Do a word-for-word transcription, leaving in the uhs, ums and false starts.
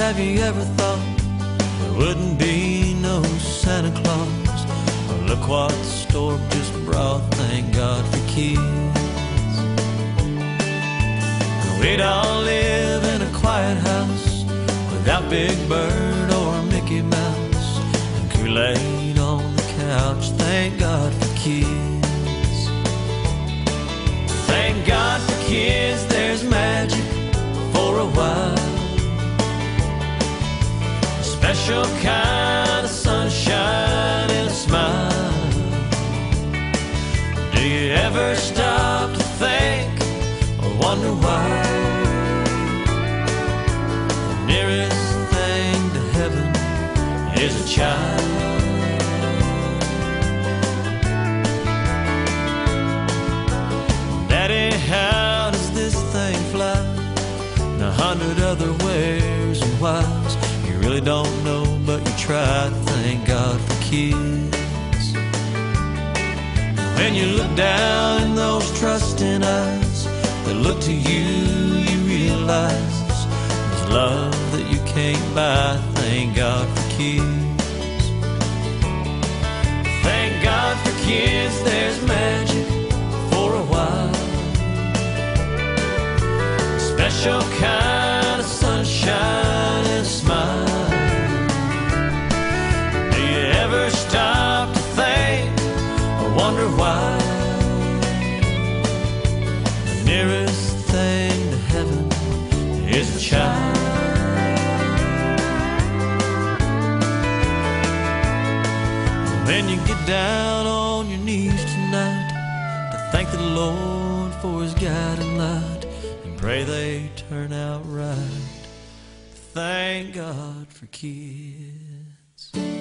Have you ever thought there wouldn't be no Santa Claus? Well, look what the storm just brought, thank God for kids. We'd all live in a quiet house without Big Bird or Mickey Mouse, and Kool-Aid on the couch, thank God for kids. Thank God for kids, there's magic for a while, a special kind of sunshine and a smile. Do you ever stop to think or wonder why the nearest thing to heaven is a child? Daddy, how does this thing fly? And a hundred other wheres and whys. You really don't know, but you try. Thank God for kids. When you look down in those trusting eyes that look to you, you realize there's love that you can't buy. Thank God for kids. Thank God for kids, there's magic for a while, a special kind of sunshine and a smile. Do you ever stop to think or wonder why the nearest thing to heaven is a child? When you get down on your knees tonight to thank the Lord for His guiding light and pray they turn out right, thank God for kids.